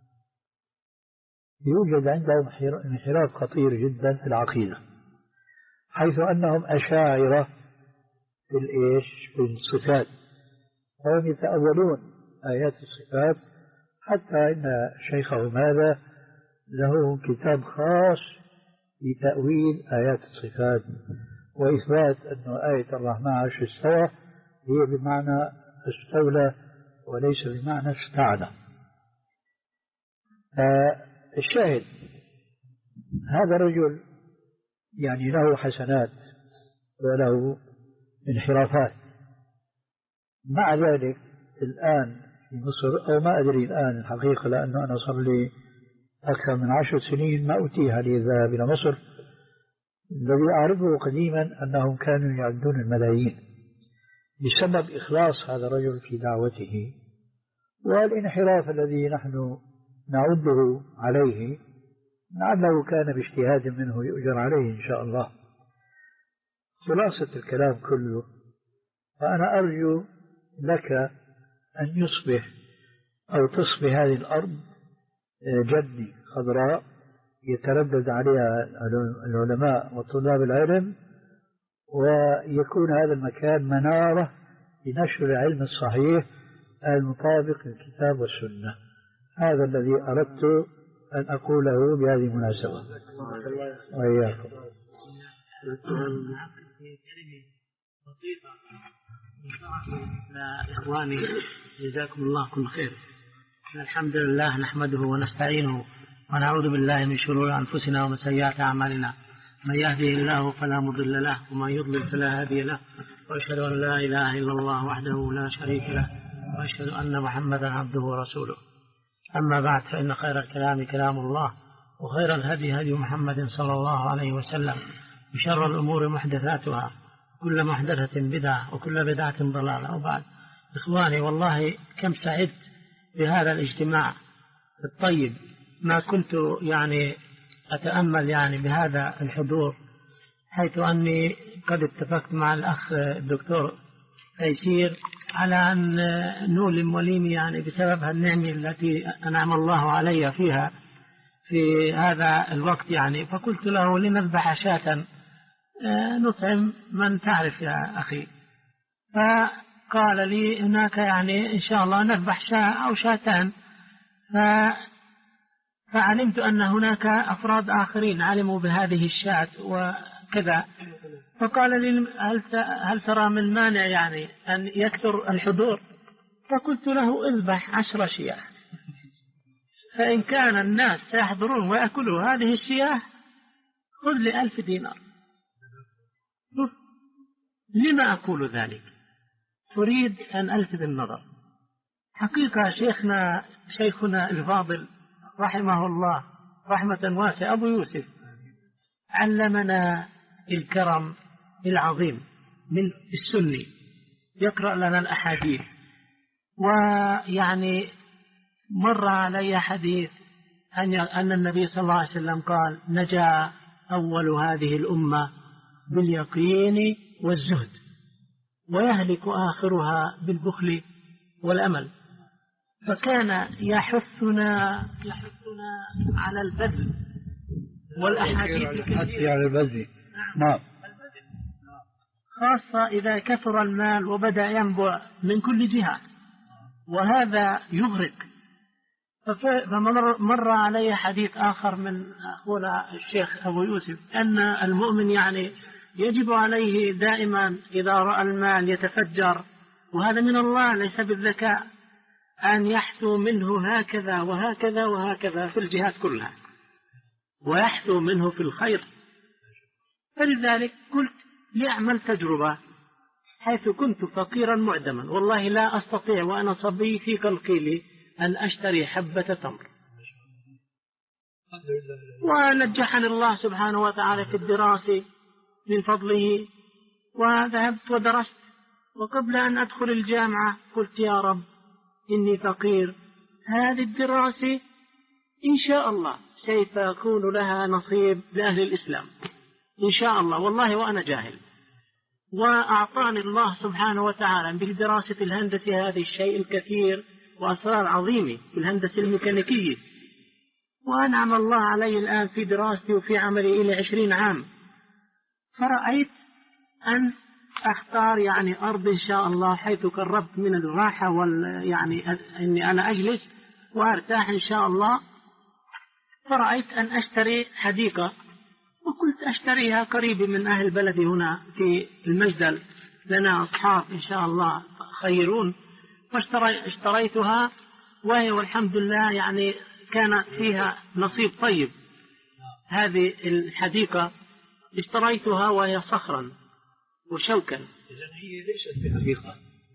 يوجد عندهم انحراف خطير جدا في العقيدة، حيث أنهم أشاعرة في الإيش في الصفات، وهم يتأولون آيات الصفات، حتى إن شيخهم هذا له كتاب خاص لتأويل آيات الصفات وإثبات أن آية الرحمن عرش استوى هي بمعنى استولى وليس بمعنى استعلى. الشاهد هذا الرجل يعني له حسنات وله انحرافات، مع ذلك الآن في مصر، أو ما أدري الآن الحقيقة لأنه أنا صار لي أكثر من عشر سنين ما أتيح لي الذهاب إلى مصر. الذي أعرفه قديما أنهم كانوا يعدون الملايين بسبب إخلاص هذا الرجل في دعوته، والانحراف الذي نحن نعده عليه لعله كان باجتهاد منه يؤجر عليه إن شاء الله. خلاصة الكلام كله، فأنا أرجو لك أن يصبح أو تصبح هذه الأرض جنة خضراء يتردد عليها العلماء وطلاب العلم، ويكون هذا المكان منارة لنشر العلم الصحيح المطابق للكتاب والسنة. هذا الذي أردت أن أقوله بهذه المناسبة. وإياكم. إخواني جزاكم الله كل خير. الحمد لله نحمده ونستعينه ونعوذ بالله من شرور أنفسنا ومن سيئات أعمالنا، من يهده الله فلا مضل له ومن يضلل فلا هادي له، وأشهد أن لا إله إلا الله وحده لا شريك له، وأشهد أن محمدا عبده ورسوله. أما بعد، فإن خير الكلام كلام الله، وخير الهدي هدي محمد صلى الله عليه وسلم، وشر الأمور محدثاتها، كل محدثة بدعة وكل بدعة ضلالة. وبعد، إخواني والله كم سعدت بهذا الاجتماع الطيب، ما كنت يعني أتأمل يعني بهذا الحضور، حيث أني قد اتفقت مع الأخ الدكتور تيسير على أن نولم وليمي يعني بسبب النعمة التي أنعم الله علي فيها في هذا الوقت يعني. فقلت له لنذبح شاة نطعم من تعرف يا أخي. فقال لي هناك يعني إن شاء الله نذبح شاة أو شاتان. ف فعلمت أن هناك أفراد آخرين علموا بهذه الشاة وكذا. فقال لي هل هل ترى من مانع يعني أن يكثر الحضور؟ فقلت له اذبح عشر شياه، فإن كان الناس سيحضرون ويأكلوا هذه الشياه خذ لي ألف دينار. لما أقول ذلك؟ تريد أن ألفت النظر. حقيقة شيخنا شيخنا الفاضل رحمه الله رحمة واسعة أبو يوسف علمنا الكرم العظيم من السني، يقرأ لنا الأحاديث. ويعني مر علي حديث أن النبي صلى الله عليه وسلم قال نجا أول هذه الأمة باليقين والزهد ويهلك آخرها بالبخل والأمل. فكان يحثنا يحثنا على البذل والأحاديث الكثيرة على البذل. نعم. خاصة إذا كثر المال وبدأ ينبع من كل جهة، وهذا يغرق. فمر علي حديث آخر من أخونا الشيخ أبو يوسف أن المؤمن يعني يجب عليه دائما إذا رأى المال يتفجر، وهذا من الله ليس بالذكاء، أن يحثو منه هكذا وهكذا وهكذا في الجهات كلها، ويحثو منه في الخير. فلذلك قلت لأعمل تجربة، حيث كنت فقيرا معدما والله لا أستطيع وأنا صبي في قلقيلي أن أشتري حبة تمر، ونجحني الله سبحانه وتعالى في الدراسة من فضله، وذهبت ودرست. وقبل أن أدخل الجامعة قلت يا رب إني فقير، هذه الدراسة إن شاء الله سيكون لها نصيب لأهل الإسلام إن شاء الله، والله وأنا جاهل. وأعطاني الله سبحانه وتعالى بدراسة الهندسة هذه الشيء الكثير وأسرار عظيمة في الهندسة الميكانيكية، وأنعم الله علي الآن في دراستي وفي عملي إلى عشرين عام. فرأيت أن أختار يعني أرض إن شاء الله حيث قربت من الراحة وال يعني أني أنا أجلس وأرتاح إن شاء الله. فرأيت أن أشتري حديقة، وقلت أشتريها قريب من أهل بلدي هنا في المجدل، لنا أصحاب إن شاء الله خيرون. فاشتريتها وهي والحمد لله يعني كانت فيها نصيب طيب. هذه الحديقة اشتريتها وهي صخرا وشوكا. إذن هي ليست بحديقة،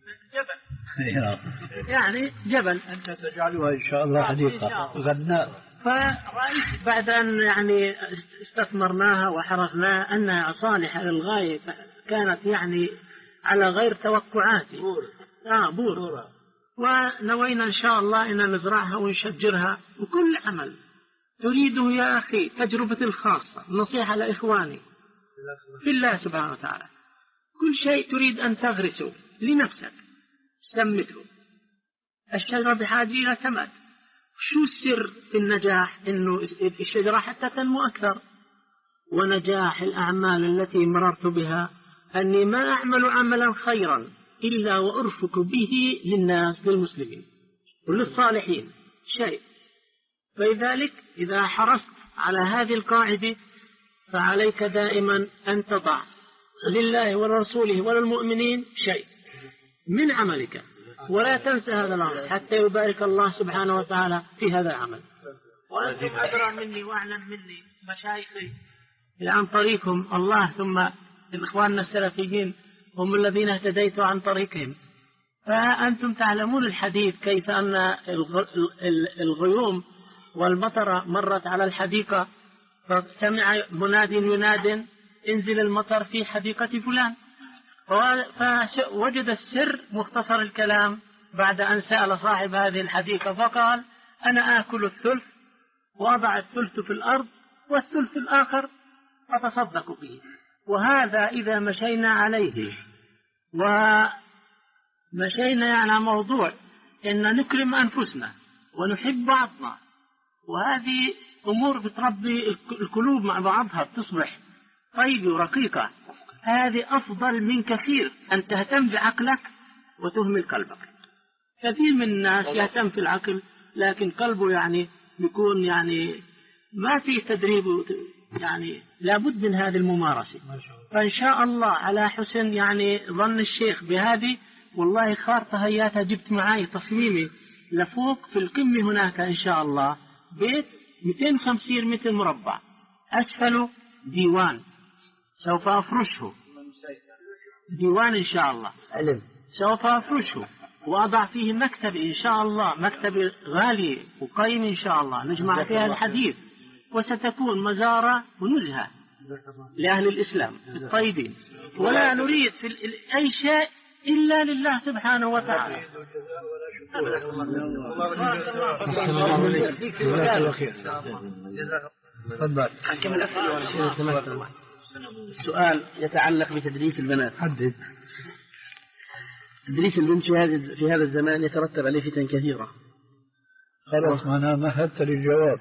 جبل يعني جبل. أنت تجعلها إن شاء الله حديقة غناء. فرأيت بعد أن يعني استثمرناها وحرثناها أنها صالحة للغاية، كانت يعني على غير توقعاتي. بور. آه بور. بور. ونوينا إن شاء الله أن نزرعها ونشجرها. وكل عمل تريده يا أخي تجربة الخاصة، نصيحة لإخواني في الله سبحانه وتعالى، كل شيء تريد أن تغرسه لنفسك سمته. الشجرة بحاجة إلى سماد. شو السر في النجاح؟ إنه الشجرة حتى تنمو أكثر. ونجاح الأعمال التي مررت بها أني ما أعمل عملا خيرا إلا وأرفق به للناس للمسلمين وللصالحين شيء. فلذلك إذا حرصت على هذه القاعدة فعليك دائما أن تضع لله ولرسوله وللمؤمنين شيء من عملك، ولا تنسى هذا الأمر حتى يبارك الله سبحانه وتعالى في هذا العمل. وأنتم أدرى مني وأعلم مني مشايخي عن طريقهم الله، ثم إخواننا السلفيين هم الذين اهتديت عن طريقهم. فأنتم تعلمون الحديث كيف أن الغيوم والمطر مرت على الحديقة، فسمع مناد يناد انزل المطر في حديقة فلان، فوجد السر مختصر الكلام بعد أن سأل صاحب هذه الحديقة فقال أنا آكل الثلث وأضع الثلث في الأرض والثلث الآخر أتصدق به. وهذا إذا مشينا عليه مشينا يعني موضوع إن نكرم أنفسنا ونحب بعضنا، وهذه أمور بتربي القلوب مع بعضها، بتصبح طيبة ورقيقة. هذه أفضل من كثير أن تهتم بعقلك وتهمل قلبك. كثير من الناس يهتم في العقل لكن قلبه يعني بيكون يعني ما في تدريب، يعني لابد من هذه الممارسة. فإن شاء الله على حسن يعني ظن الشيخ بهذه، والله خارطة هياتها جبت معي تصميمي لفوق في القمة هناك إن شاء الله بيت مئتين وخمسين متر مربع، أسفله ديوان سوف أفرشه، ديوان إن شاء الله علم سوف أفرشه وأضع فيه مكتب إن شاء الله، مكتب غالي وقيم إن شاء الله نجمع فيها الحديث، وستكون مزارة ونزهة لأهل الإسلام الطيبين، ولا نريد في أي شيء إلا لله سبحانه وتعالى. السؤال يتعلق بتدريس البنات. حدد. تدريس البنت في هذا في هذا الزمان يترتب عليه فتن كثيرة. خلاص أنا مهدت للجواب.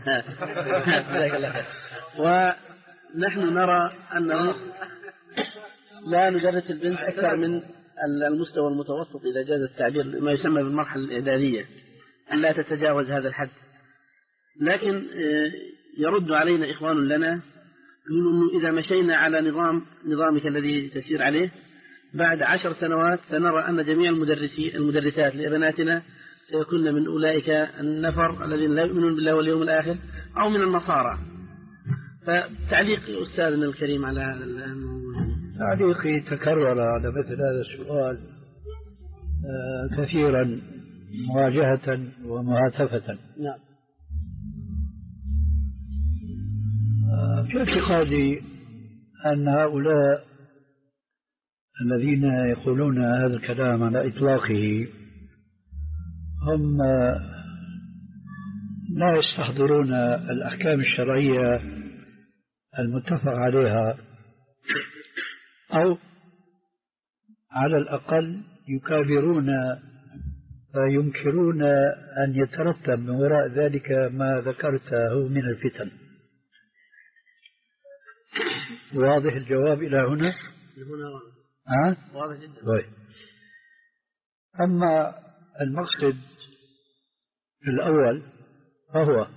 ونحن نرى أنه لا ندرس البنت أكثر من المستوى المتوسط إذا جاز التعبير، ما يسمى بالمرحلة الإعدادية، أن لا تتجاوز هذا الحد. لكن يرد علينا إخوان لنا يقولون أنه إذا مشينا على نظام نظامك الذي تسير عليه بعد عشر سنوات سنرى أن جميع المدرسين المدرسات لبناتنا سيكون من أولئك النفر الذين لا يؤمنون بالله واليوم الآخر أو من النصارى. فتعليق أستاذنا الكريم على هذا الموضوع. تعليقي تكرر على مثل هذا السؤال كثيرا مواجهة ومهاتفة. نعم. في اعتقادي أن هؤلاء الذين يقولون هذا الكلام على إطلاقه هم لا يستحضرون الأحكام الشرعية المتفق عليها، أو على الأقل يكابرون وينكرون أن يترتب من وراء ذلك ما ذكرته من الفتن. واضح الجواب إلى هنا؟ هنا واضح جدا. أما المقصد الأول فهو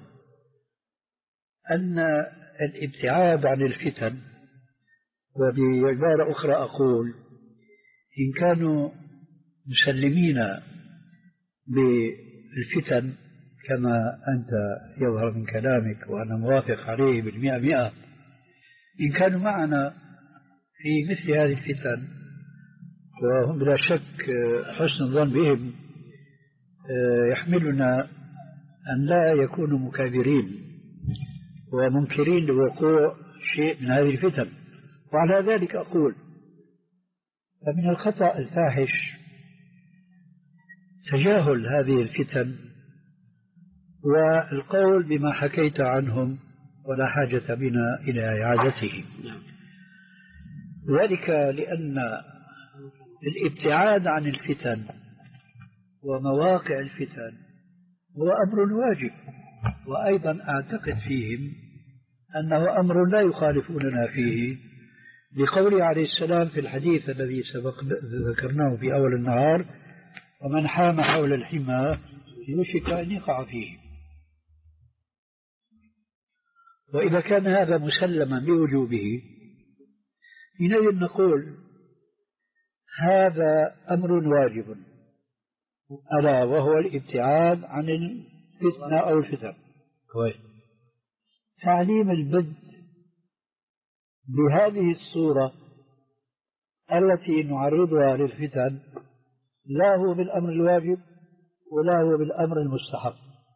أن الابتعاد عن الفتن، وبعبارة أخرى أقول إن كانوا مسلمين بالفتن كما أنت يظهر من كلامك وأنا موافق عليه بالمئة مئة، إن كانوا معنا في مثل هذه الفتن وهم بلا شك حسن الظن بهم يحملنا أن لا يكونوا مكابرين ومنكرين لوقوع شيء من هذه الفتن. وعلى ذلك أقول فمن الخطأ الفاحش تجاهل هذه الفتن والقول بما حكيت عنهم ولا حاجة بنا إلى إعادته، ذلك لأن الابتعاد عن الفتن ومواقع الفتن هو أمر واجب، وأيضا أعتقد فيهم أنه أمر لا يخالفوننا فيه، لقوله عليه السلام في الحديث الذي سبق ذكرناه في أول النهار: ومن حام حول الحمى يوشك أن يقع فيه. وإذا كان هذا مسلما بوجوبه حينئذ نقول هذا أمر واجب، ألا وهو الابتعاد عن الفتنة أو الفتن. كويس. تعليم البنت بهذه الصورة التي نعرضها للفتن لا هو بالأمر الواجب ولا هو بالأمر المستحب.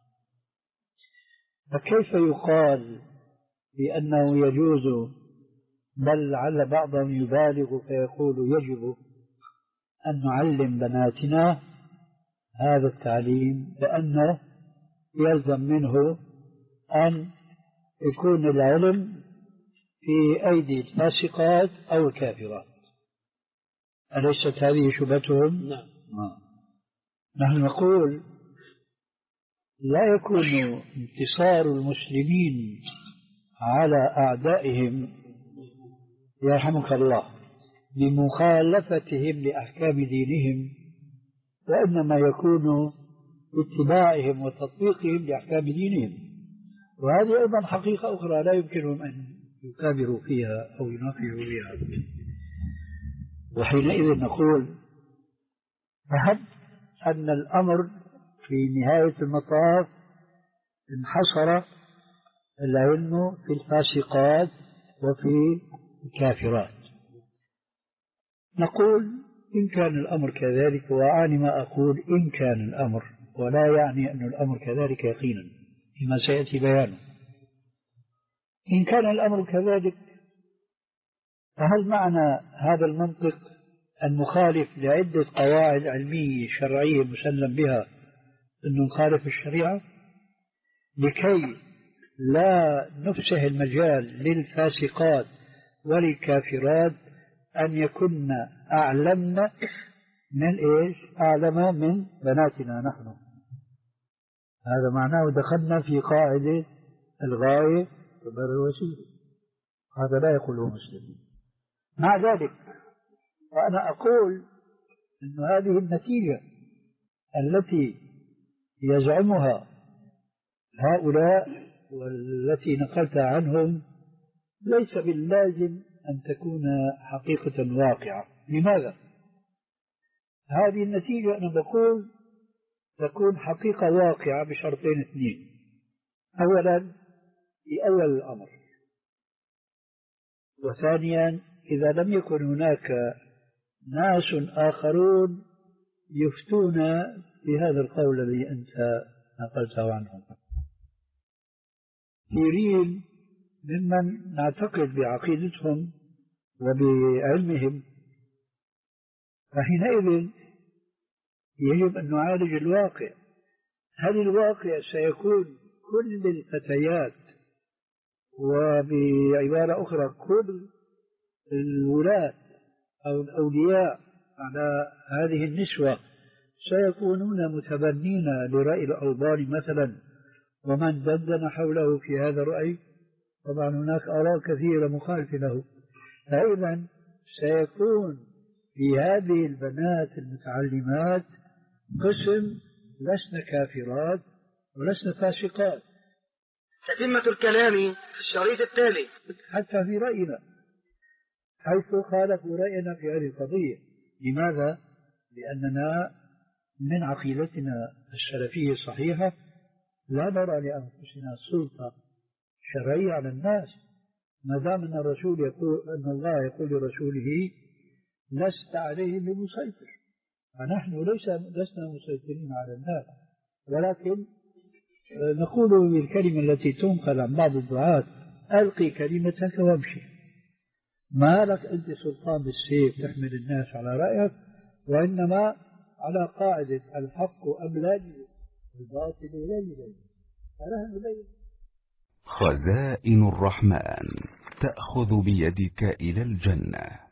فكيف يقال بأنه يجوز، بل لعل بعضهم يبالغ فيقول يجب أن نعلم بناتنا هذا التعليم، لأنه يلزم منه أن يكون العلم في أيدي الفاسقات أو الكافرات. أليست هذه شبهتهم؟ نعم. نحن نقول لا يكون انتصار المسلمين على أعدائهم يرحمك الله بمخالفتهم لأحكام دينهم، وإنما يكون باتباعهم وتطبيقهم لأحكام دينهم. وهذه أيضا حقيقة أخرى لا يمكنهم أن يكابروا فيها أو ينافعوا فيها. وحينئذ نقول فهب أن الأمر في نهاية المطاف انحصر العلم في الفاسقات وفي الكافرات. نقول إن كان الأمر كذلك، وأعني ما أقول إن كان الأمر، ولا يعني أن الأمر كذلك يقينا فيما سيأتي بيانه. إن كان الأمر كذلك، فهل معنى هذا المنطق المخالف لعدة قواعد علمية شرعية مسلم بها أنه نخالف الشريعة لكي لا نفسح المجال للفاسقات وللكافرات أن يكن أعلمنا من إيش؟ أعلم من بناتنا نحن. هذا معناه دخلنا في قاعدة الغاية تبرر الوسيلة. هذا لا يقوله مسلم. مع ذلك وأنا أقول أن هذه النتيجة التي يزعمها هؤلاء والتي نقلت عنهم ليس باللازم أن تكون حقيقة واقعة. لماذا؟ هذه النتيجة أنا بقول تكون حقيقة واقعة بشرطين اثنين. أولا في أول الأمر، وثانيا إذا لم يكن هناك ناس آخرون يفتون بهذا القول الذي أنت نقلته عنهم، كثيرين ممن نعتقد بعقيدتهم وبعلمهم. فحينئذ يجب أن نعالج الواقع. هل الواقع سيكون كل الفتيات، وبعبارة أخرى كل الولاة أو الأولياء على هذه النسوة سيكونون متبنين لرأي الأوضان مثلا ومن دندن حوله في هذا الرأي؟ طبعا هناك آراء كثيرة مخالفة له. فإذا سيكون في هذه البنات المتعلمات قسم لسن كافرات ولسن فاسقات. تتمة الكلام في الشريط التالي. حتى في رأينا حيث خالفوا رأينا في هذه القضية. لماذا؟ لأننا من عقيدتنا السلفية الصحيحة لا نرى لأنفسنا سلطة شرعية على الناس، ما دام أن الرسول يقول أن الله يقول لرسوله لست عليهم بمسيطر. فنحن ليس لسنا مسيطرين على الناس، ولكن نقول بالكلمة التي تنقل عن بعض الدعاة: ألقي كلمتك وامشي. ما لك أنت سلطان بالسيف تحمل الناس على رأيك، وإنما على قاعدة الحق أبلج الباطل ليل. فنحن ليل. خزائن الرحمن تأخذ بيدك إلى الجنة.